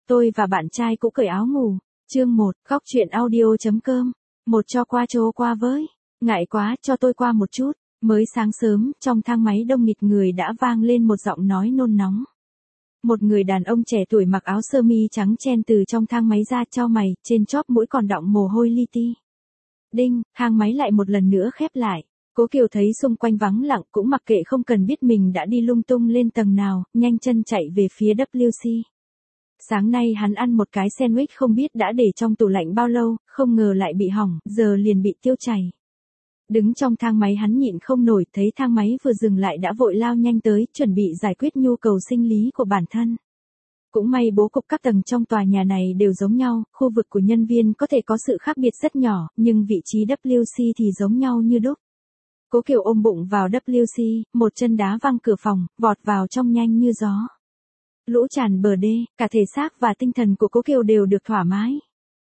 Tôi và bạn trai cũ cởi áo ngủ. Chương 1, góc truyện audio.com. Một cho qua chô qua với. Ngại quá, cho tôi qua một chút. Mới sáng sớm, trong thang máy đông nghịt người đã vang lên một giọng nói nôn nóng. Một người đàn ông trẻ tuổi mặc áo sơ mi trắng chen từ trong thang máy ra, chau mày, trên chóp mũi còn đọng mồ hôi li ti. Đinh, thang máy lại một lần nữa khép lại. Cố Kiều thấy xung quanh vắng lặng, cũng mặc kệ không cần biết mình đã đi lung tung lên tầng nào, nhanh chân chạy về phía WC. Sáng nay hắn ăn một cái sandwich không biết đã để trong tủ lạnh bao lâu, không ngờ lại bị hỏng, giờ liền bị tiêu chảy. Đứng trong thang máy hắn nhịn không nổi, thấy thang máy vừa dừng lại đã vội lao nhanh tới, chuẩn bị giải quyết nhu cầu sinh lý của bản thân. Cũng may bố cục các tầng trong tòa nhà này đều giống nhau, khu vực của nhân viên có thể có sự khác biệt rất nhỏ, nhưng vị trí WC thì giống nhau như đúc. Cố Kiều ôm bụng vào WC, một chân đá văng cửa phòng, vọt vào trong nhanh như gió. Lũ tràn bờ đê, cả thể xác và tinh thần của Cố Kiều đều được thoải mái.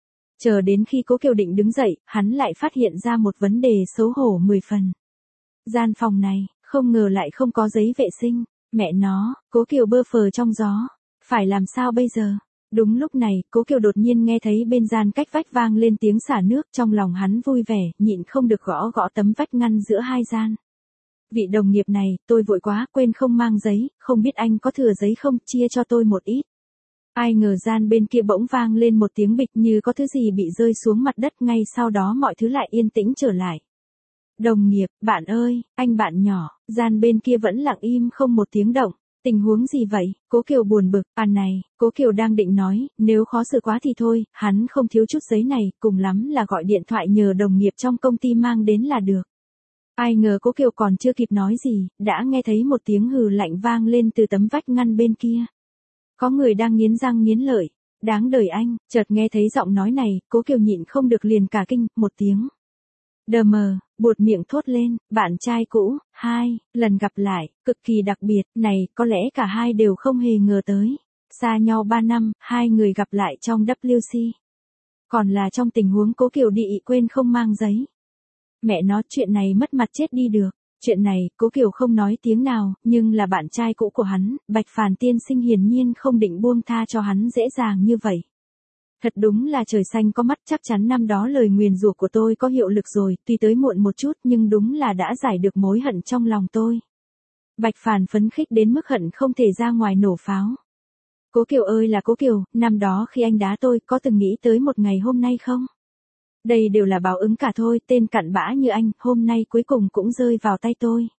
Chờ đến khi Cố Kiều định đứng dậy, hắn lại phát hiện ra một vấn đề xấu hổ 10 phần. Gian phòng này, không ngờ lại không có giấy vệ sinh. Mẹ nó, Cố Kiều bơ phờ trong gió. Phải làm sao bây giờ? Đúng lúc này, Cố Kiều đột nhiên nghe thấy bên gian cách vách vang lên tiếng xả nước, trong lòng hắn vui vẻ, nhịn không được gõ gõ tấm vách ngăn giữa hai gian. Vị đồng nghiệp này, tôi vội quá, quên không mang giấy, không biết anh có thừa giấy không, chia cho tôi một ít. Ai ngờ gian bên kia bỗng vang lên một tiếng bịch như có thứ gì bị rơi xuống mặt đất, ngay sau đó mọi thứ lại yên tĩnh trở lại. Đồng nghiệp, bạn ơi, anh bạn nhỏ, gian bên kia vẫn lặng im không một tiếng động. Tình huống gì vậy? Cố Kiều buồn bực, này, Cố Kiều đang định nói, nếu khó xử quá thì thôi, hắn không thiếu chút giấy này, cùng lắm là gọi điện thoại nhờ đồng nghiệp trong công ty mang đến là được. Ai ngờ Cố Kiều còn chưa kịp nói gì, đã nghe thấy một tiếng hừ lạnh vang lên từ tấm vách ngăn bên kia. Có người đang nghiến răng nghiến lợi, đáng đời anh, chợt nghe thấy giọng nói này, Cố Kiều nhịn không được liền cả kinh, một tiếng. Đờ mờ, buột miệng thốt lên, bạn trai cũ, lần gặp lại, cực kỳ đặc biệt, này, có lẽ cả hai đều không hề ngờ tới. Xa nhau 3 năm, hai người gặp lại trong WC. Còn là trong tình huống Cố Kiều đi quên không mang giấy. Mẹ nó, chuyện này mất mặt chết đi được. Chuyện này, Cố Kiều không nói tiếng nào, nhưng là bạn trai cũ của hắn, Bạch Phàn tiên sinh hiển nhiên không định buông tha cho hắn dễ dàng như vậy. Thật đúng là trời xanh có mắt, chắc chắn năm đó lời nguyền rủa của tôi có hiệu lực rồi, tuy tới muộn một chút nhưng đúng là đã giải được mối hận trong lòng tôi. Bạch Phàn phấn khích đến mức hận không thể ra ngoài nổ pháo. Cố Kiều ơi là Cố Kiều, năm đó khi anh đá tôi có từng nghĩ tới một ngày hôm nay không? Đây đều là báo ứng cả thôi, tên cặn bã như anh, hôm nay cuối cùng cũng rơi vào tay tôi.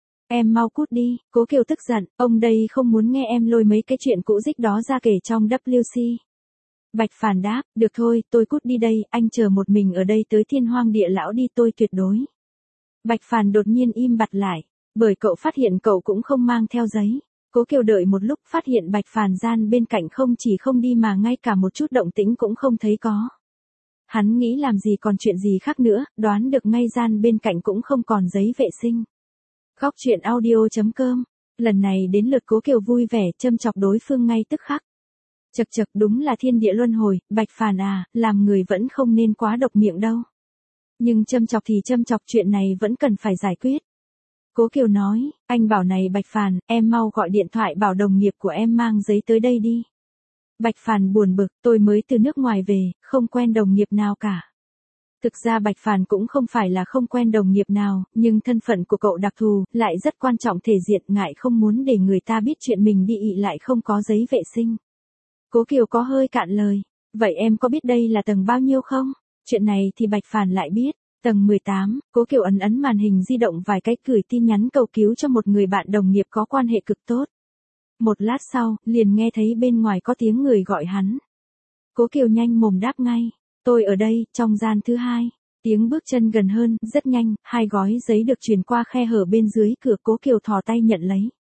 Em mau cút đi, Cố Kiều tức giận, ông đây không muốn nghe em lôi mấy cái chuyện cũ dích đó ra kể trong WC. Bạch Phàn đáp, được thôi, tôi cút đi đây, anh chờ một mình ở đây tới thiên hoang địa lão đi, tôi tuyệt đối. Bạch Phàn đột nhiên im bặt lại, bởi cậu phát hiện cậu cũng không mang theo giấy. Cố Kiều đợi một lúc phát hiện Bạch Phàn gian bên cạnh không chỉ không đi mà ngay cả một chút động tĩnh cũng không thấy có. Hắn nghĩ làm gì còn chuyện gì khác nữa, đoán được ngay gian bên cạnh cũng không còn giấy vệ sinh. Góc truyện audio.com. Lần này đến lượt Cố Kiều vui vẻ châm chọc đối phương ngay tức khắc. Chật chật, đúng là thiên địa luân hồi, Bạch Phàn à, làm người vẫn không nên quá độc miệng đâu. Nhưng châm chọc thì châm chọc, chuyện này vẫn cần phải giải quyết. Cố Kiều nói, anh bảo này Bạch Phàn, em mau gọi điện thoại bảo đồng nghiệp của em mang giấy tới đây đi. Bạch Phàn buồn bực, tôi mới từ nước ngoài về, không quen đồng nghiệp nào cả. Thực ra Bạch Phàn cũng không phải là không quen đồng nghiệp nào, nhưng thân phận của cậu đặc thù, lại rất quan trọng thể diện, ngại không muốn để người ta biết chuyện mình đi lại không có giấy vệ sinh. Cố Kiều có hơi cạn lời, vậy em có biết đây là tầng bao nhiêu không? Chuyện này thì Bạch Phàn lại biết, tầng 18, Cố Kiều ấn màn hình di động vài cái gửi tin nhắn cầu cứu cho một người bạn đồng nghiệp có quan hệ cực tốt. Một lát sau, liền nghe thấy bên ngoài có tiếng người gọi hắn. Cố Kiều nhanh mồm đáp ngay, tôi ở đây, trong gian thứ 2. Tiếng bước chân gần hơn, rất nhanh, 2 gói giấy được truyền qua khe hở bên dưới cửa, Cố Kiều thò tay nhận lấy.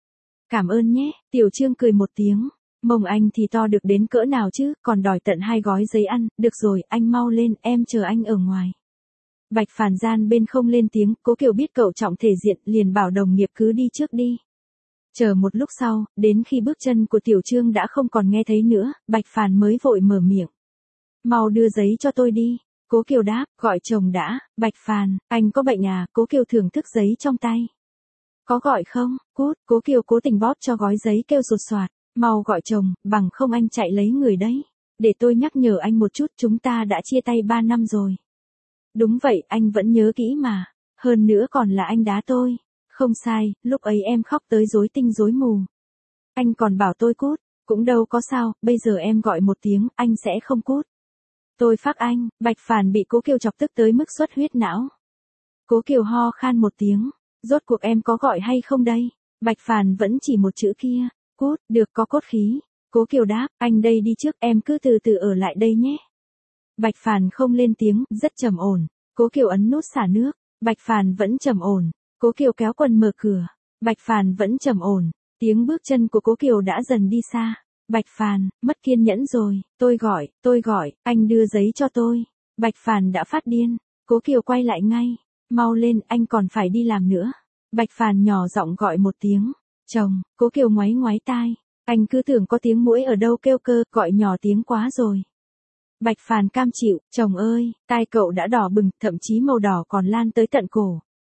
Cảm ơn nhé, Tiểu Trương cười một tiếng. Mông anh thì to được đến cỡ nào chứ, còn đòi tận 2 gói giấy ăn, được rồi, anh mau lên, em chờ anh ở ngoài. Bạch Phàn gian bên không lên tiếng, Cố Kiều biết cậu trọng thể diện, liền bảo đồng nghiệp cứ đi trước đi. Chờ một lúc sau, đến khi bước chân của Tiểu Trương đã không còn nghe thấy nữa, Bạch Phàn mới vội mở miệng. Mau đưa giấy cho tôi đi. Cố Kiều đáp, gọi chồng đã, Bạch Phàn, anh có bệnh à? Cố Kiều thưởng thức giấy trong tay. Có gọi không? Cút, Cố Kiều cố tình bóp cho gói giấy kêu sột soạt. Mau gọi chồng, bằng không anh chạy lấy người đấy. Để tôi nhắc nhở anh một chút, chúng ta đã chia tay 3 năm rồi. Đúng vậy, anh vẫn nhớ kỹ mà. Hơn nữa còn là anh đá tôi. Không sai, lúc ấy em khóc tới rối tinh rối mù. Anh còn bảo tôi cút, cũng đâu có sao, bây giờ em gọi một tiếng, anh sẽ không cút. Tôi phác anh, Bạch Phàn bị Cố Kiều chọc tức tới mức xuất huyết não. Cố Kiều ho khan một tiếng, rốt cuộc em có gọi hay không đây? Bạch Phàn vẫn chỉ một chữ kia, cút, được có cốt khí. Cố Kiều đáp, anh đây đi trước, em cứ từ từ ở lại đây nhé. Bạch Phàn không lên tiếng, rất trầm ổn. Cố Kiều ấn nút xả nước, Bạch Phàn vẫn trầm ổn. Cố Kiều kéo quần mở cửa, Bạch Phàn vẫn trầm ổn. Tiếng bước chân của Cố Kiều đã dần đi xa. Bạch Phàn, mất kiên nhẫn rồi, tôi gọi, anh đưa giấy cho tôi. Bạch Phàn đã phát điên. Cố Kiều quay lại ngay, mau lên, anh còn phải đi làm nữa. Bạch Phàn nhỏ giọng gọi một tiếng, chồng. Cố Kiều ngoáy ngoáy tai, anh cứ tưởng có tiếng muỗi ở đâu kêu cơ, gọi nhỏ tiếng quá rồi. Bạch Phàn cam chịu, chồng ơi, tai cậu đã đỏ bừng, thậm chí màu đỏ còn lan tới tận cổ.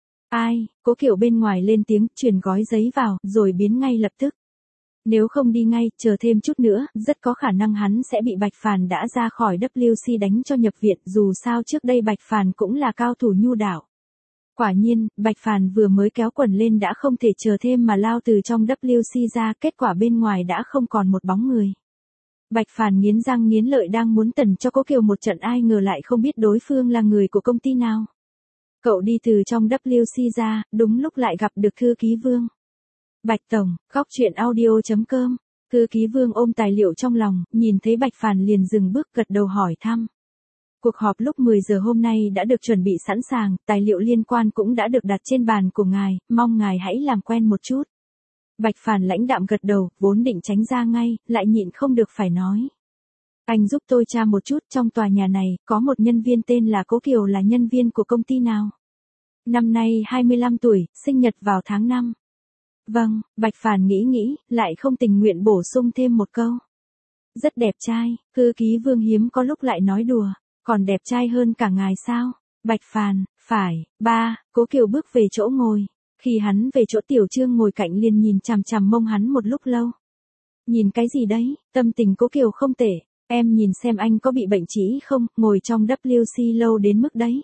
Ai, Cố Kiều bên ngoài lên tiếng, truyền gói giấy vào, rồi biến ngay lập tức. Nếu không đi ngay, chờ thêm chút nữa, rất có khả năng hắn sẽ bị Bạch Phàn đã ra khỏi WC đánh cho nhập viện, dù sao trước đây Bạch Phàn cũng là cao thủ nhu đạo. Quả nhiên, Bạch Phàn vừa mới kéo quần lên đã không thể chờ thêm mà lao từ trong WC ra, kết quả bên ngoài đã không còn một bóng người. Bạch Phàn nghiến răng nghiến lợi đang muốn tẩn cho Cố Kiều một trận, ai ngờ lại không biết đối phương là người của công ty nào. Cậu đi từ trong WC ra, đúng lúc lại gặp được thư ký Vương. Bạch Tổng, góc chuyện audio.com. Thư ký Vương ôm tài liệu trong lòng, nhìn thấy Bạch Phàn liền dừng bước gật đầu hỏi thăm. Cuộc họp lúc 10 giờ hôm nay đã được chuẩn bị sẵn sàng, tài liệu liên quan cũng đã được đặt trên bàn của ngài, mong ngài hãy làm quen một chút. Bạch Phàn lãnh đạm gật đầu, vốn định tránh ra ngay, lại nhịn không được phải nói. Anh giúp tôi tra một chút, trong tòa nhà này, có một nhân viên tên là Cố Kiều, là nhân viên của công ty nào? Năm nay 25 tuổi, sinh nhật vào tháng 5. Vâng, Bạch Phàn nghĩ, lại không tình nguyện bổ sung thêm một câu. Rất đẹp trai, thư ký Vương hiếm có lúc lại nói đùa, còn đẹp trai hơn cả ngài sao? Bạch Phàn, phải, ba. Cố Kiều bước về chỗ ngồi. Khi hắn về chỗ Tiểu Trương ngồi cạnh liền nhìn chằm chằm mông hắn một lúc lâu. Nhìn cái gì đấy, tâm tình Cố Kiều không tệ, em nhìn xem anh có bị bệnh trĩ không, ngồi trong WC lâu đến mức đấy.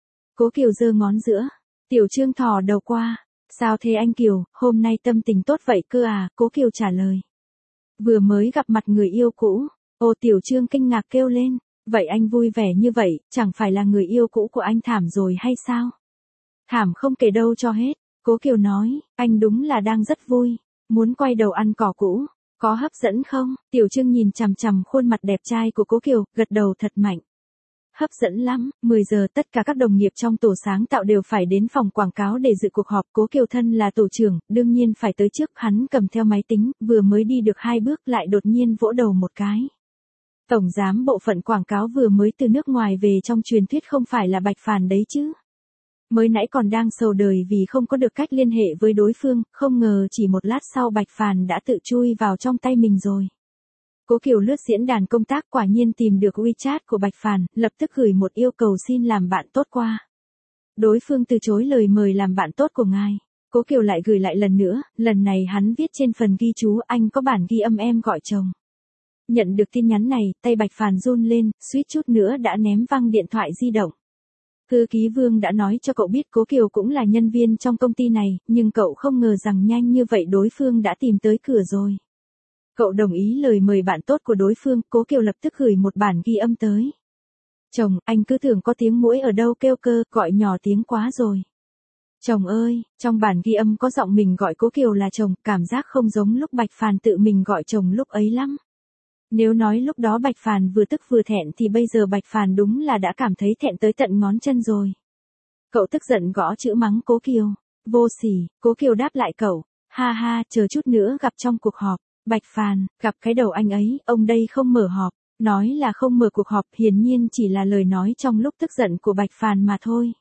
Cố Kiều giơ ngón giữa, Tiểu Trương thò đầu qua, sao thế anh Kiều, hôm nay tâm tình tốt vậy cơ à, Cố Kiều trả lời. Vừa mới gặp mặt người yêu cũ, ô Tiểu Trương kinh ngạc kêu lên, vậy anh vui vẻ như vậy, chẳng phải là người yêu cũ của anh thảm rồi hay sao? Thảm không kể đâu cho hết, Cố Kiều nói, anh đúng là đang rất vui, muốn quay đầu ăn cỏ cũ, có hấp dẫn không? Tiểu Trương nhìn chằm chằm khuôn mặt đẹp trai của Cố Kiều, gật đầu thật mạnh. Hấp dẫn lắm, 10 giờ tất cả các đồng nghiệp trong tổ sáng tạo đều phải đến phòng quảng cáo để dự cuộc họp. Cố Kiều thân là tổ trưởng, đương nhiên phải tới trước, hắn cầm theo máy tính, vừa mới đi được 2 bước lại đột nhiên vỗ đầu một cái. Tổng giám bộ phận quảng cáo vừa mới từ nước ngoài về, trong truyền thuyết không phải là Bạch Phàn đấy chứ. Mới nãy còn đang sầu đời vì không có được cách liên hệ với đối phương, không ngờ chỉ một lát sau Bạch Phàn đã tự chui vào trong tay mình rồi. Cố Kiều lướt diễn đàn công tác, quả nhiên tìm được WeChat của Bạch Phàn, lập tức gửi một yêu cầu xin làm bạn tốt qua. Đối phương từ chối lời mời làm bạn tốt của ngài. Cố Kiều lại gửi lại lần nữa, lần này hắn viết trên phần ghi chú, anh có bản ghi âm em gọi chồng. Nhận được tin nhắn này, tay Bạch Phàn run lên, suýt chút nữa đã ném văng điện thoại di động. Thư ký Vương đã nói cho cậu biết Cố Kiều cũng là nhân viên trong công ty này, nhưng cậu không ngờ rằng nhanh như vậy đối phương đã tìm tới cửa rồi. Cậu đồng ý lời mời bạn tốt của đối phương, Cố Kiều lập tức gửi một bản ghi âm tới. Chồng, anh cứ tưởng có tiếng muỗi ở đâu kêu cơ, gọi nhỏ tiếng quá rồi. Chồng ơi, trong bản ghi âm có giọng mình gọi Cố Kiều là chồng, cảm giác không giống lúc Bạch Phàn tự mình gọi chồng lúc ấy lắm. Nếu nói lúc đó Bạch Phàn vừa tức vừa thẹn thì bây giờ Bạch Phàn đúng là đã cảm thấy thẹn tới tận ngón chân rồi. Cậu tức giận gõ chữ mắng Cố Kiều. Vô sỉ, Cố Kiều đáp lại cậu. Ha ha, chờ chút nữa gặp trong cuộc họp. Bạch Phàn, gặp cái đầu anh ấy, ông đây không mở họp. Nói là không mở cuộc họp, hiển nhiên chỉ là lời nói trong lúc tức giận của Bạch Phàn mà thôi.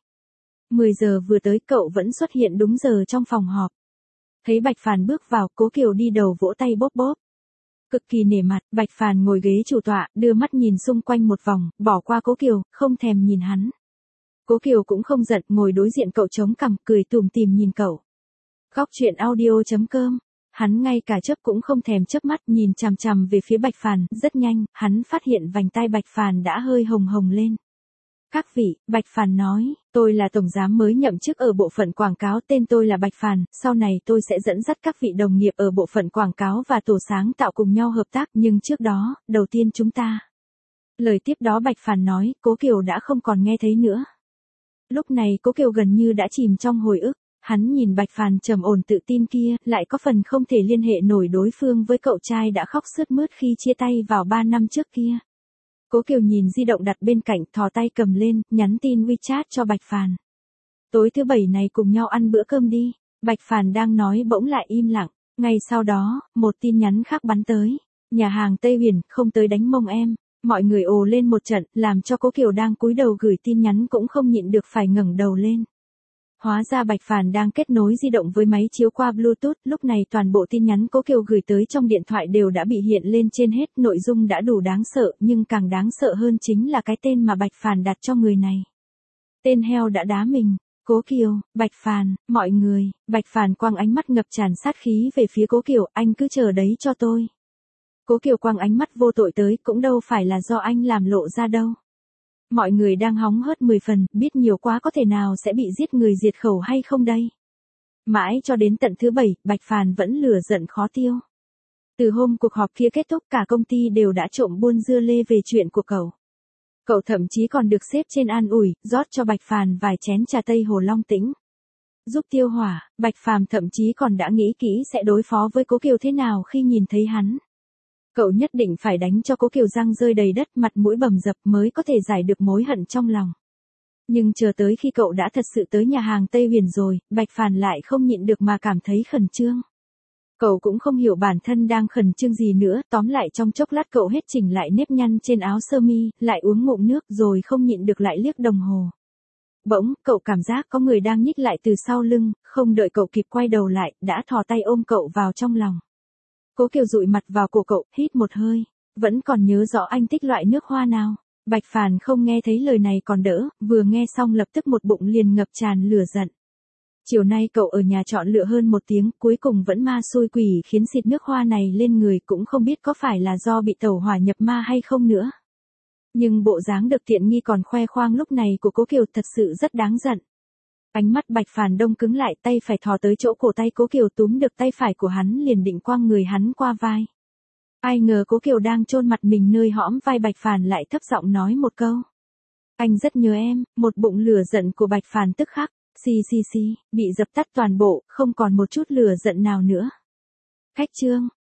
10 giờ vừa tới, cậu vẫn xuất hiện đúng giờ trong phòng họp. Thấy Bạch Phàn bước vào, Cố Kiều đi đầu vỗ tay bóp bóp. Cực kỳ nể mặt, Bạch Phàn ngồi ghế chủ tọa, đưa mắt nhìn xung quanh một vòng, bỏ qua Cố Kiều, không thèm nhìn hắn. Cố Kiều cũng không giận, ngồi đối diện cậu chống cằm, cười tủm tỉm nhìn cậu. Góc chuyện audio.com Hắn ngay cả chớp cũng không thèm chớp mắt nhìn chằm chằm về phía Bạch Phàn, rất nhanh, hắn phát hiện vành tai Bạch Phàn đã hơi hồng hồng lên. Các vị, Bạch Phàn nói, tôi là tổng giám mới nhậm chức ở bộ phận quảng cáo, tên tôi là Bạch Phàn, sau này tôi sẽ dẫn dắt các vị đồng nghiệp ở bộ phận quảng cáo và tổ sáng tạo cùng nhau hợp tác, nhưng trước đó, đầu tiên chúng ta. Lời tiếp đó Bạch Phàn nói, Cố Kiều đã không còn nghe thấy nữa. Lúc này Cố Kiều gần như đã chìm trong hồi ức, hắn nhìn Bạch Phàn trầm ổn tự tin kia, lại có phần không thể liên hệ nổi đối phương với cậu trai đã khóc sướt mướt khi chia tay vào 3 năm trước kia. Cố Kiều nhìn di động đặt bên cạnh, thò tay cầm lên, nhắn tin WeChat cho Bạch Phàn. Tối thứ Bảy này cùng nhau ăn bữa cơm đi. Bạch Phàn đang nói bỗng lại im lặng. Ngay sau đó, một tin nhắn khác bắn tới. Nhà hàng Tây Huyền, không tới đánh mông em. Mọi người ồ lên một trận, làm cho Cố Kiều đang cúi đầu gửi tin nhắn cũng không nhịn được phải ngẩng đầu lên. Hóa ra Bạch Phàn đang kết nối di động với máy chiếu qua Bluetooth, lúc này toàn bộ tin nhắn Cố Kiều gửi tới trong điện thoại đều đã bị hiện lên trên hết, nội dung đã đủ đáng sợ, nhưng càng đáng sợ hơn chính là cái tên mà Bạch Phàn đặt cho người này. Tên heo đã đá mình, Cố Kiều, Bạch Phàn, mọi người, Bạch Phàn quăng ánh mắt ngập tràn sát khí về phía Cố Kiều, anh cứ chờ đấy cho tôi. Cố Kiều quăng ánh mắt vô tội tới, cũng đâu phải là do anh làm lộ ra đâu. Mọi người đang hóng hớt 10 phần, biết nhiều quá có thể nào sẽ bị giết người diệt khẩu hay không đây. Mãi cho đến tận thứ Bảy, Bạch Phàn vẫn lửa giận khó tiêu. Từ hôm cuộc họp kia kết thúc cả công ty đều đã trộm buôn dưa lê về chuyện của cậu. Cậu thậm chí còn được xếp trên an ủi, rót cho Bạch Phàn vài chén trà Tây Hồ Long Tĩnh. Giúp tiêu hỏa, Bạch Phàm thậm chí còn đã nghĩ kỹ sẽ đối phó với Cố Kiều thế nào khi nhìn thấy hắn. Cậu nhất định phải đánh cho Cố Kiều răng rơi đầy đất, mặt mũi bầm dập mới có thể giải được mối hận trong lòng. Nhưng chờ tới khi cậu đã thật sự tới nhà hàng Tây Huyền rồi, Bạch Phàn lại không nhịn được mà cảm thấy khẩn trương. Cậu cũng không hiểu bản thân đang khẩn trương gì nữa, tóm lại trong chốc lát cậu hết chỉnh lại nếp nhăn trên áo sơ mi, lại uống ngụm nước rồi không nhịn được lại liếc đồng hồ. Bỗng, cậu cảm giác có người đang nhích lại từ sau lưng, không đợi cậu kịp quay đầu lại, đã thò tay ôm cậu vào trong lòng. Cố Kiều dụi mặt vào cổ cậu, hít một hơi. Vẫn còn nhớ rõ anh thích loại nước hoa nào. Bạch Phàn không nghe thấy lời này còn đỡ, vừa nghe xong lập tức một bụng liền ngập tràn lửa giận. Chiều nay cậu ở nhà chọn lựa hơn 1 tiếng, cuối cùng vẫn ma xui quỷ khiến xịt nước hoa này lên người, cũng không biết có phải là do bị tẩu hỏa nhập ma hay không nữa. Nhưng bộ dáng được tiện nghi còn khoe khoang lúc này của Cố Kiều thật sự rất đáng giận. Ánh mắt Bạch Phàn đông cứng lại, tay phải thò tới chỗ cổ tay Cố Kiều, túm được tay phải của hắn liền định quăng người hắn qua vai. Ai ngờ Cố Kiều đang chôn mặt mình nơi hõm vai Bạch Phàn lại thấp giọng nói một câu. Anh rất nhớ em. Một bụng lửa giận của Bạch Phàn tức khắc, bị dập tắt toàn bộ, không còn một chút lửa giận nào nữa. Khách trương,